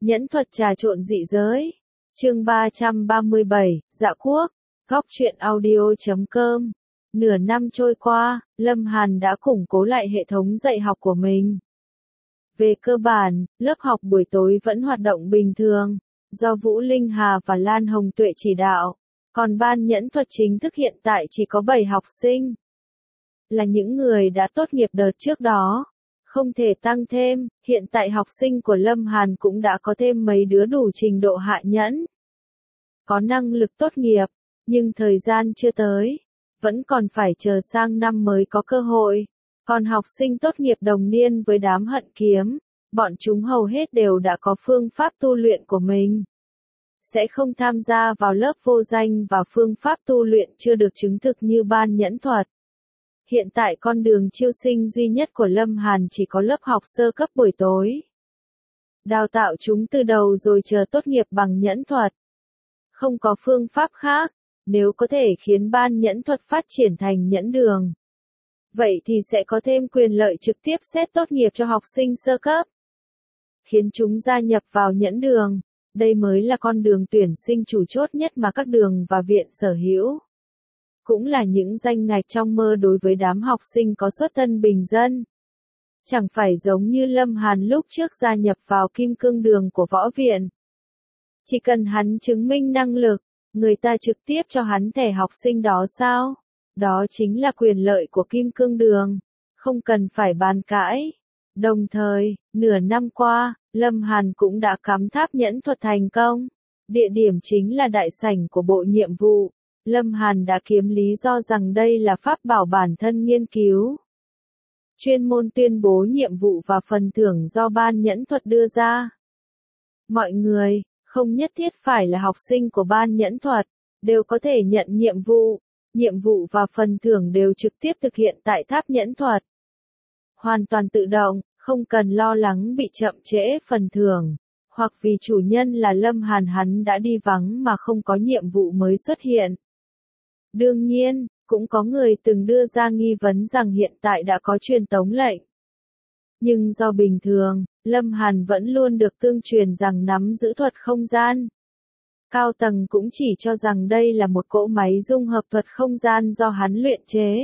Nhẫn thuật trà trộn dị giới. Chương 337, Dạ Quốc. Góc truyện audio.com. Nửa năm trôi qua, Lâm Hàn đã củng cố lại hệ thống dạy học của mình. Về cơ bản, lớp học buổi tối vẫn hoạt động bình thường, do Vũ Linh Hà và Lan Hồng Tuệ chỉ đạo. Còn ban nhẫn thuật chính thức hiện tại chỉ có 7 học sinh. Là những người đã tốt nghiệp đợt trước đó. Không thể tăng thêm, hiện tại học sinh của Lâm Hàn cũng đã có thêm mấy đứa đủ trình độ hạ nhẫn. Có năng lực tốt nghiệp, nhưng thời gian chưa tới. Vẫn còn phải chờ sang năm mới có cơ hội. Còn học sinh tốt nghiệp đồng niên với đám hận kiếm, bọn chúng hầu hết đều đã có phương pháp tu luyện của mình. Sẽ không tham gia vào lớp vô danh và phương pháp tu luyện chưa được chứng thực như ban nhẫn thuật. Hiện tại con đường chiêu sinh duy nhất của Lâm Hàn chỉ có lớp học sơ cấp buổi tối. Đào tạo chúng từ đầu rồi chờ tốt nghiệp bằng nhẫn thuật. Không có phương pháp khác, nếu có thể khiến ban nhẫn thuật phát triển thành nhẫn đường. Vậy thì sẽ có thêm quyền lợi trực tiếp xét tốt nghiệp cho học sinh sơ cấp. Khiến chúng gia nhập vào nhẫn đường, đây mới là con đường tuyển sinh chủ chốt nhất mà các đường và viện sở hữu. Cũng là những danh ngạch trong mơ đối với đám học sinh có xuất thân bình dân. Chẳng phải giống như Lâm Hàn lúc trước gia nhập vào kim cương đường của võ viện. Chỉ cần hắn chứng minh năng lực, người ta trực tiếp cho hắn thẻ học sinh đó sao? Đó chính là quyền lợi của kim cương đường, không cần phải bàn cãi. Đồng thời, nửa năm qua, Lâm Hàn cũng đã cắm tháp nhẫn thuật thành công. Địa điểm chính là đại sảnh của bộ nhiệm vụ. Lâm Hàn đã kiếm lý do rằng đây là pháp bảo bản thân nghiên cứu. Chuyên môn tuyên bố nhiệm vụ và phần thưởng do ban nhẫn thuật đưa ra. Mọi người, không nhất thiết phải là học sinh của ban nhẫn thuật, đều có thể nhận nhiệm vụ và phần thưởng đều trực tiếp thực hiện tại tháp nhẫn thuật. Hoàn toàn tự động, không cần lo lắng bị chậm trễ phần thưởng, hoặc vì chủ nhân là Lâm Hàn hắn đã đi vắng mà không có nhiệm vụ mới xuất hiện. Đương nhiên, cũng có người từng đưa ra nghi vấn rằng hiện tại đã có truyền tống lệnh. Nhưng do bình thường, Lâm Hàn vẫn luôn được tương truyền rằng nắm giữ thuật không gian. Cao tầng cũng chỉ cho rằng đây là một cỗ máy dung hợp thuật không gian do hắn luyện chế.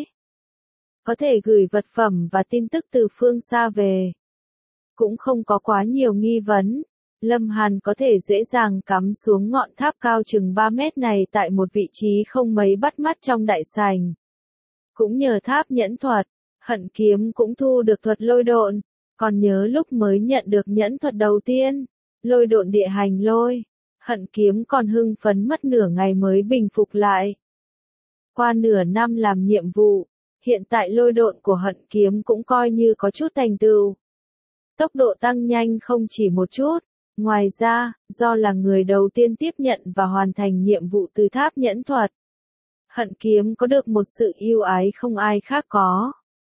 Có thể gửi vật phẩm và tin tức từ phương xa về. Cũng không có quá nhiều nghi vấn. Lâm Hàn có thể dễ dàng cắm xuống ngọn tháp cao chừng 3 mét này tại một vị trí không mấy bắt mắt trong đại sảnh. Cũng nhờ tháp nhẫn thuật, hận kiếm cũng thu được thuật lôi độn. Còn nhớ lúc mới nhận được nhẫn thuật đầu tiên, lôi độn địa hành lôi, hận kiếm còn hưng phấn mất nửa ngày mới bình phục lại. Qua nửa năm làm nhiệm vụ, hiện tại lôi độn của hận kiếm cũng coi như có chút thành tựu. Tốc độ tăng nhanh không chỉ một chút. Ngoài ra, do là người đầu tiên tiếp nhận và hoàn thành nhiệm vụ từ tháp nhẫn thuật, hận kiếm có được một sự ưu ái không ai khác có.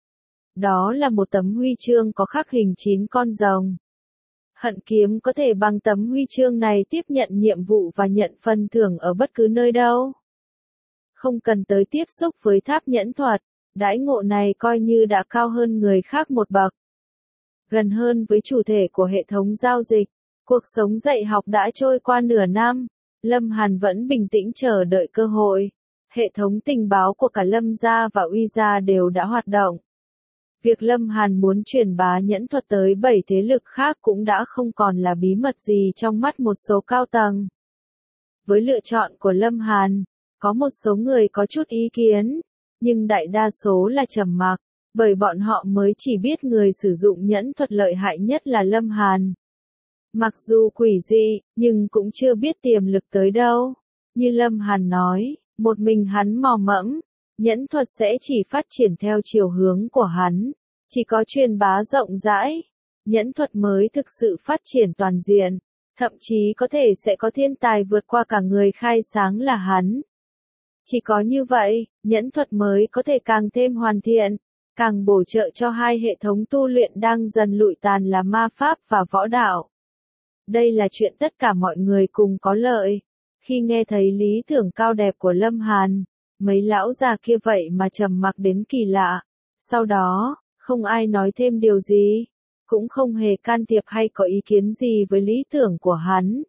Đó là một tấm huy chương có khắc hình 9 con rồng. Hận kiếm có thể bằng tấm huy chương này tiếp nhận nhiệm vụ và nhận phần thưởng ở bất cứ nơi đâu. Không cần tới tiếp xúc với tháp nhẫn thuật, đãi ngộ này coi như đã cao hơn người khác một bậc. Gần hơn với chủ thể của hệ thống giao dịch. Cuộc sống dạy học đã trôi qua nửa năm, Lâm Hàn vẫn bình tĩnh chờ đợi cơ hội. Hệ thống tình báo của cả Lâm gia và Uy gia đều đã hoạt động. Việc Lâm Hàn muốn truyền bá nhẫn thuật tới 7 thế lực khác cũng đã không còn là bí mật gì trong mắt một số cao tầng. Với lựa chọn của Lâm Hàn, có một số người có chút ý kiến, nhưng đại đa số là trầm mặc, bởi bọn họ mới chỉ biết người sử dụng nhẫn thuật lợi hại nhất là Lâm Hàn. Mặc dù quỷ dị, nhưng cũng chưa biết tiềm lực tới đâu. Như Lâm Hàn nói, một mình hắn mò mẫm, nhẫn thuật sẽ chỉ phát triển theo chiều hướng của hắn. Chỉ có truyền bá rộng rãi, nhẫn thuật mới thực sự phát triển toàn diện. Thậm chí có thể sẽ có thiên tài vượt qua cả người khai sáng là hắn. Chỉ có như vậy, nhẫn thuật mới có thể càng thêm hoàn thiện, càng bổ trợ cho hai hệ thống tu luyện đang dần lụi tàn là ma pháp và võ đạo. Đây là chuyện tất cả mọi người cùng có lợi. Khi nghe thấy lý tưởng cao đẹp của Lâm Hàn, mấy lão già kia vậy mà trầm mặc đến kỳ lạ. Sau đó, không ai nói thêm điều gì. cũng không hề can thiệp hay có ý kiến gì với lý tưởng của hắn.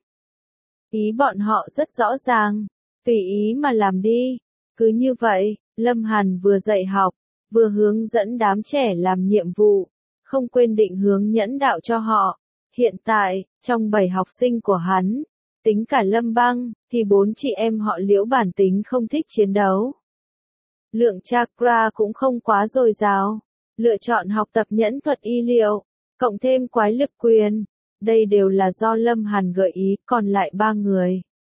Ý bọn họ rất rõ ràng, tùy ý mà làm đi. Cứ như vậy, Lâm Hàn vừa dạy học, vừa hướng dẫn đám trẻ làm nhiệm vụ, không quên định hướng nhẫn đạo cho họ. Hiện tại, trong 7 học sinh của hắn, tính cả Lâm Băng, thì 4 chị em họ Liễu bản tính không thích chiến đấu. Lượng chakra cũng không quá dồi dào, lựa chọn học tập nhẫn thuật y liệu, cộng thêm quái lực quyền. Đây đều là do Lâm Hàn gợi ý, còn lại 3 người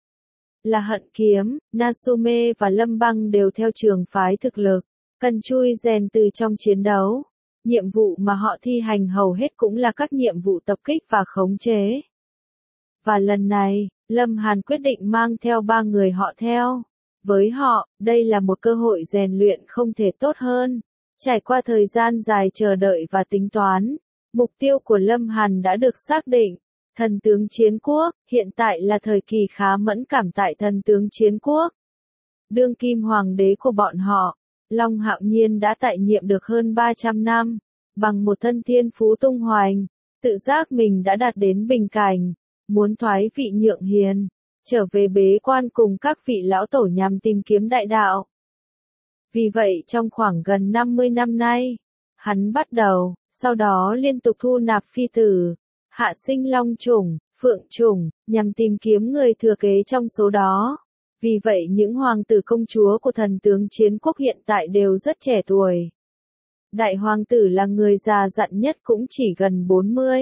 là Hận Kiếm, Natsume và Lâm Băng đều theo trường phái thực lực, cần chui rèn từ trong chiến đấu. Nhiệm vụ mà họ thi hành hầu hết cũng là các nhiệm vụ tập kích và khống chế. Và lần này, Lâm Hàn quyết định mang theo 3 người họ theo. Với họ, đây là một cơ hội rèn luyện không thể tốt hơn. Trải qua thời gian dài chờ đợi và tính toán, mục tiêu của Lâm Hàn đã được xác định. Thần tướng chiến quốc, hiện tại là thời kỳ khá mẫn cảm tại thần tướng chiến quốc. Đương kim hoàng đế của bọn họ, Long Hạo Nhiên đã tại nhiệm được hơn 300 năm, bằng một thân thiên phú tung hoành, tự giác mình đã đạt đến bình cảnh, muốn thoái vị nhượng hiền, trở về bế quan cùng các vị lão tổ nhằm tìm kiếm đại đạo. Vì vậy trong khoảng gần 50 năm nay, hắn bắt đầu, sau đó liên tục thu nạp phi tử, hạ sinh long chủng, phượng chủng, nhằm tìm kiếm người thừa kế trong số đó. Vì vậy những hoàng tử công chúa của thần tướng chiến quốc hiện tại đều rất trẻ tuổi. Đại hoàng tử là người già dặn nhất cũng chỉ gần 40.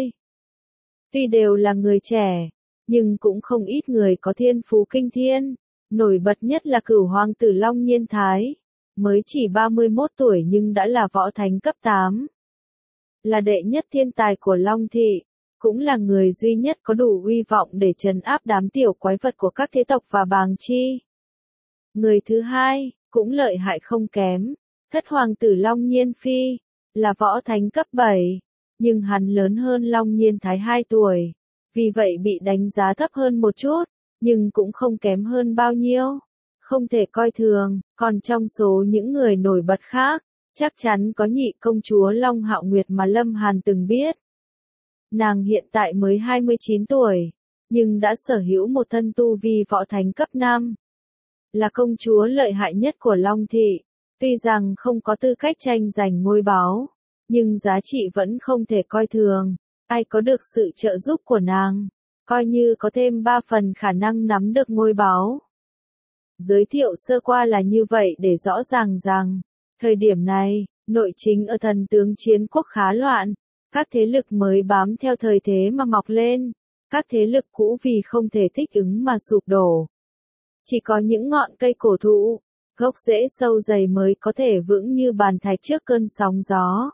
Tuy đều là người trẻ, nhưng cũng không ít người có thiên phú kinh thiên. Nổi bật nhất là cửu hoàng tử Long Nhiên Thái, mới chỉ 31 tuổi nhưng đã là võ thánh cấp 8. Là đệ nhất thiên tài của Long Thị, cũng là người duy nhất có đủ uy vọng để trấn áp đám tiểu quái vật của các thế tộc và bàng chi. Người thứ hai, cũng lợi hại không kém, thất hoàng tử Long Nhiên Phi, là võ thánh cấp 7, nhưng hắn lớn hơn Long Nhiên Thái 2 tuổi, vì vậy bị đánh giá thấp hơn một chút, nhưng cũng không kém hơn bao nhiêu, không thể coi thường. Còn trong số những người nổi bật khác, chắc chắn có nhị công chúa Long Hạo Nguyệt mà Lâm Hàn từng biết. Nàng hiện tại mới 29 tuổi, nhưng đã sở hữu một thân tu vi võ thánh cấp 5. Là công chúa lợi hại nhất của Long Thị, tuy rằng không có tư cách tranh giành ngôi báu, nhưng giá trị vẫn không thể coi thường. Ai có được sự trợ giúp của nàng, coi như có thêm 3 phần khả năng nắm được ngôi báu. Giới thiệu sơ qua là như vậy để rõ ràng rằng, thời điểm này, nội chính ở thần tướng chiến quốc khá loạn. Các thế lực mới bám theo thời thế mà mọc lên, các thế lực cũ vì không thể thích ứng mà sụp đổ. Chỉ có những ngọn cây cổ thụ, gốc rễ sâu dày mới có thể vững như bàn thạch trước cơn sóng gió.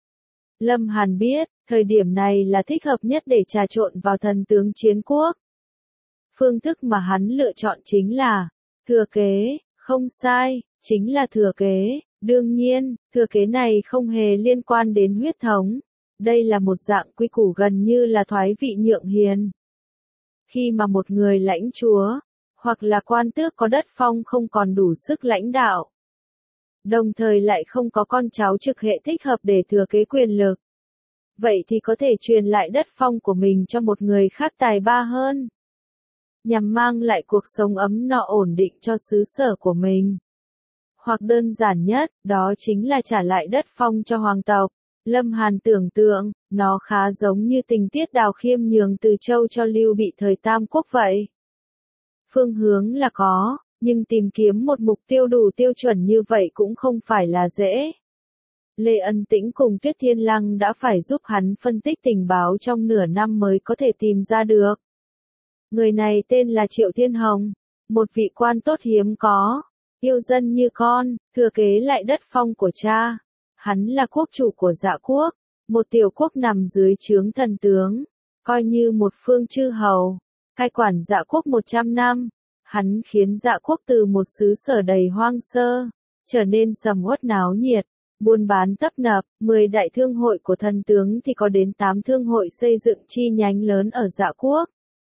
Lâm Hàn biết, thời điểm này là thích hợp nhất để trà trộn vào thần tướng chiến quốc. Phương thức mà hắn lựa chọn chính là thừa kế, không sai, chính là thừa kế. Đương nhiên, thừa kế này không hề liên quan đến huyết thống. Đây là một dạng quy củ gần như là thoái vị nhượng hiền. Khi mà một người lãnh chúa, hoặc là quan tước có đất phong không còn đủ sức lãnh đạo, đồng thời lại không có con cháu trực hệ thích hợp để thừa kế quyền lực, vậy thì có thể truyền lại đất phong của mình cho một người khác tài ba hơn, nhằm mang lại cuộc sống ấm no ổn định cho xứ sở của mình. Hoặc đơn giản nhất, đó chính là trả lại đất phong cho hoàng tộc. Lâm Hàn tưởng tượng, nó khá giống như tình tiết Đào Khiêm nhường Từ Châu cho Lưu Bị thời Tam Quốc vậy. Phương hướng là có, nhưng tìm kiếm một mục tiêu đủ tiêu chuẩn như vậy cũng không phải là dễ. Lê Ân Tĩnh cùng Tuyết Thiên Lăng đã phải giúp hắn phân tích tình báo trong nửa năm mới có thể tìm ra được. Người này tên là Triệu Thiên Hồng, một vị quan tốt hiếm có, yêu dân như con, thừa kế lại đất phong của cha. Hắn là quốc chủ của Dạ quốc, một tiểu quốc nằm dưới trướng thần tướng, coi như một phương chư hầu, cai quản Dạ quốc 100 năm. Hắn khiến Dạ quốc từ một xứ sở đầy hoang sơ, trở nên sầm uất náo nhiệt, buôn bán tấp nập. 10 đại thương hội của thần tướng thì có đến 8 thương hội xây dựng chi nhánh lớn ở Dạ quốc.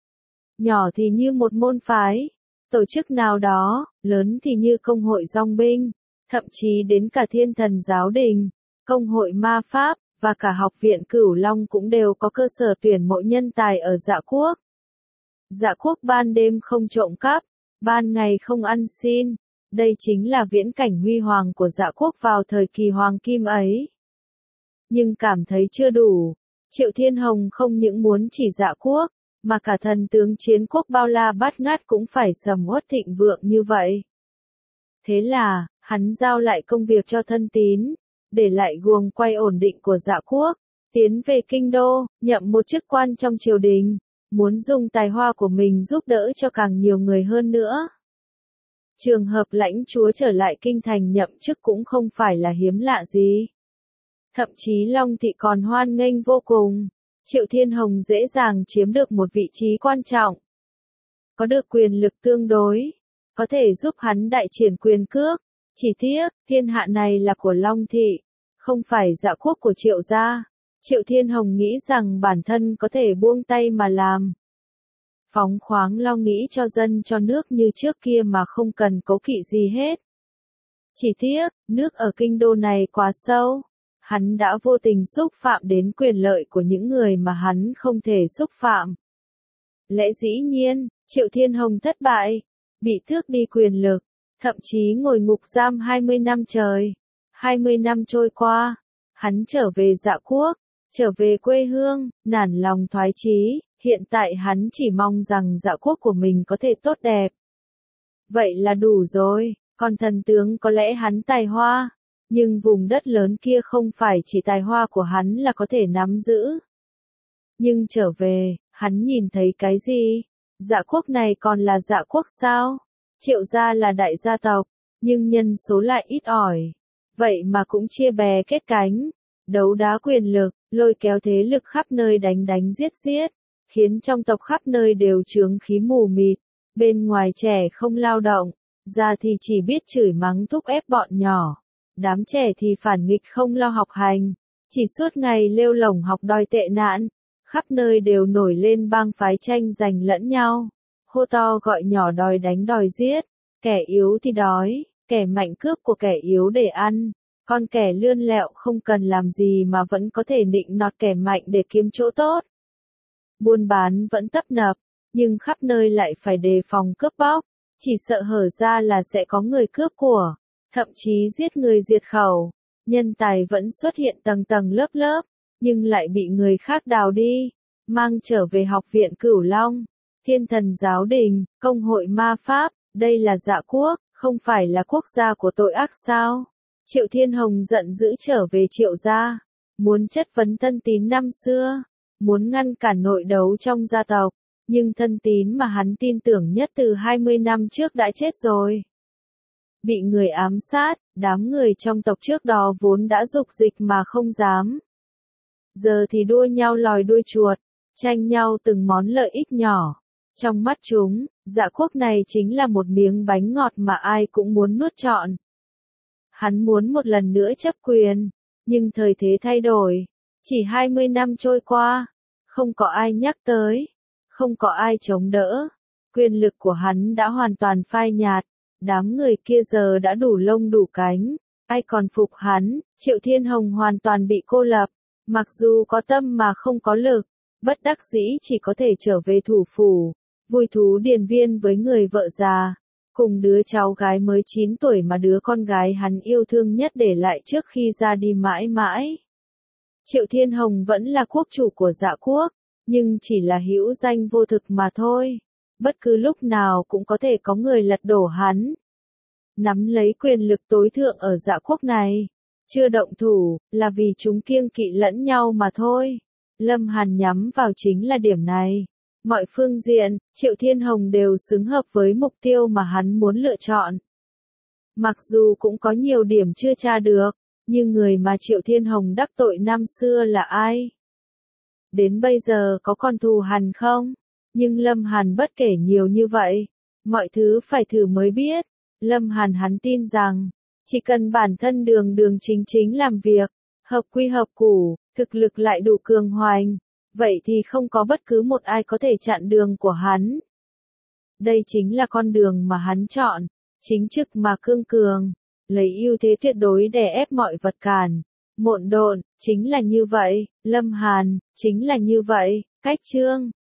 Nhỏ thì như một môn phái, tổ chức nào đó, lớn thì như công hội dòng binh, thậm chí đến cả thiên thần giáo đình, công hội ma pháp, và cả học viện Cửu Long cũng đều có cơ sở tuyển mộ nhân tài ở Dạ Quốc. Dạ Quốc ban đêm không trộm cắp, ban ngày không ăn xin, đây chính là viễn cảnh huy hoàng của Dạ Quốc vào thời kỳ hoàng kim ấy. Nhưng cảm thấy chưa đủ, Triệu Thiên Hồng không những muốn chỉ Dạ Quốc, mà cả thần tướng chiến quốc bao la bát ngát cũng phải sầm uất thịnh vượng như vậy. Thế là, hắn giao lại công việc cho thân tín, để lại guồng quay ổn định của Dạ Quốc, tiến về kinh đô, nhậm một chức quan trong triều đình, muốn dùng tài hoa của mình giúp đỡ cho càng nhiều người hơn nữa. Trường hợp lãnh chúa trở lại kinh thành nhậm chức cũng không phải là hiếm lạ gì. Thậm chí Long Thị còn hoan nghênh vô cùng, Triệu Thiên Hồng dễ dàng chiếm được một vị trí quan trọng. Có được quyền lực tương đối, có thể giúp hắn đại triển quyền cước, chỉ tiếc, thiên hạ này là của Long Thị, không phải Dạ Quốc của Triệu gia. Triệu Thiên Hồng nghĩ rằng bản thân có thể buông tay mà làm. Phóng khoáng lo nghĩ cho dân cho nước như trước kia mà không cần cố kỵ gì hết. Chỉ tiếc, nước ở kinh đô này quá sâu. Hắn đã vô tình xúc phạm đến quyền lợi của những người mà hắn không thể xúc phạm. Lẽ dĩ nhiên, Triệu Thiên Hồng thất bại, bị tước đi quyền lực, thậm chí ngồi ngục giam 20 năm trời. 20 năm trôi qua, hắn trở về Dạ Quốc, trở về quê hương, nản lòng thoái chí, hiện tại hắn chỉ mong rằng Dạ Quốc của mình có thể tốt đẹp. Vậy là đủ rồi, còn thần tướng có lẽ hắn tài hoa, nhưng vùng đất lớn kia không phải chỉ tài hoa của hắn là có thể nắm giữ. Nhưng trở về, hắn nhìn thấy cái gì? Dạ Quốc này còn là Dạ Quốc sao? Triệu gia là đại gia tộc, nhưng nhân số lại ít ỏi. Vậy mà cũng chia bè kết cánh, đấu đá quyền lực, lôi kéo thế lực khắp nơi đánh đánh giết giết, khiến trong tộc khắp nơi đều chướng khí mù mịt, bên ngoài trẻ không lao động, già thì chỉ biết chửi mắng thúc ép bọn nhỏ, đám trẻ thì phản nghịch không lo học hành, chỉ suốt ngày lêu lổng học đòi tệ nạn, khắp nơi đều nổi lên bang phái tranh giành lẫn nhau, hô to gọi nhỏ đòi đánh đòi giết, kẻ yếu thì đói, kẻ mạnh cướp của kẻ yếu để ăn. Còn kẻ lươn lẹo không cần làm gì mà vẫn có thể nịnh nọt kẻ mạnh để kiếm chỗ tốt. Buôn bán vẫn tấp nập, nhưng khắp nơi lại phải đề phòng cướp bóc, chỉ sợ hở ra là sẽ có người cướp của, thậm chí giết người diệt khẩu. Nhân tài vẫn xuất hiện tầng tầng lớp lớp, nhưng lại bị người khác đào đi, mang trở về học viện Cửu Long, Thiên Thần Giáo Đình, Công hội Ma Pháp, đây là Dạ Quốc, không phải là quốc gia của tội ác sao? Triệu Thiên Hồng giận dữ trở về Triệu gia, muốn chất vấn thân tín năm xưa, muốn ngăn cản nội đấu trong gia tộc, nhưng thân tín mà hắn tin tưởng nhất từ 20 năm trước đã chết rồi. Bị người ám sát, đám người trong tộc trước đó vốn đã dục dịch mà không dám. Giờ thì đua nhau lòi đuôi chuột, tranh nhau từng món lợi ích nhỏ. Trong mắt chúng, Dạ Quốc này chính là một miếng bánh ngọt mà ai cũng muốn nuốt trọn. Hắn muốn một lần nữa chấp quyền, nhưng thời thế thay đổi, chỉ 20 năm trôi qua, không có ai nhắc tới, không có ai chống đỡ, quyền lực của hắn đã hoàn toàn phai nhạt, đám người kia giờ đã đủ lông đủ cánh, ai còn phục hắn, Triệu Thiên Hồng hoàn toàn bị cô lập, mặc dù có tâm mà không có lực, bất đắc dĩ chỉ có thể trở về thủ phủ, vui thú điền viên với người vợ già. Cùng đứa cháu gái mới 9 tuổi mà đứa con gái hắn yêu thương nhất để lại trước khi ra đi mãi mãi. Triệu Thiên Hồng vẫn là quốc chủ của Dạ Quốc, nhưng chỉ là hữu danh vô thực mà thôi. Bất cứ lúc nào cũng có thể có người lật đổ hắn. Nắm lấy quyền lực tối thượng ở Dạ Quốc này, chưa động thủ, là vì chúng kiêng kỵ lẫn nhau mà thôi. Lâm Hàn nhắm vào chính là điểm này. Mọi phương diện, Triệu Thiên Hồng đều xứng hợp với mục tiêu mà hắn muốn lựa chọn. Mặc dù cũng có nhiều điểm chưa tra được, nhưng người mà Triệu Thiên Hồng đắc tội năm xưa là ai? Đến bây giờ có còn thù hằn không? Nhưng Lâm Hàn bất kể nhiều như vậy, mọi thứ phải thử mới biết. Lâm Hàn hắn tin rằng, chỉ cần bản thân đường đường chính chính làm việc, hợp quy hợp củ, thực lực lại đủ cường hoành, vậy thì không có bất cứ một ai có thể chặn đường của hắn. Đây chính là con đường mà hắn chọn, chính trực mà cương cường, lấy ưu thế tuyệt đối đè ép mọi vật cản, Mộn độn, chính là như vậy, Lâm Hàn, chính là như vậy, cách chương.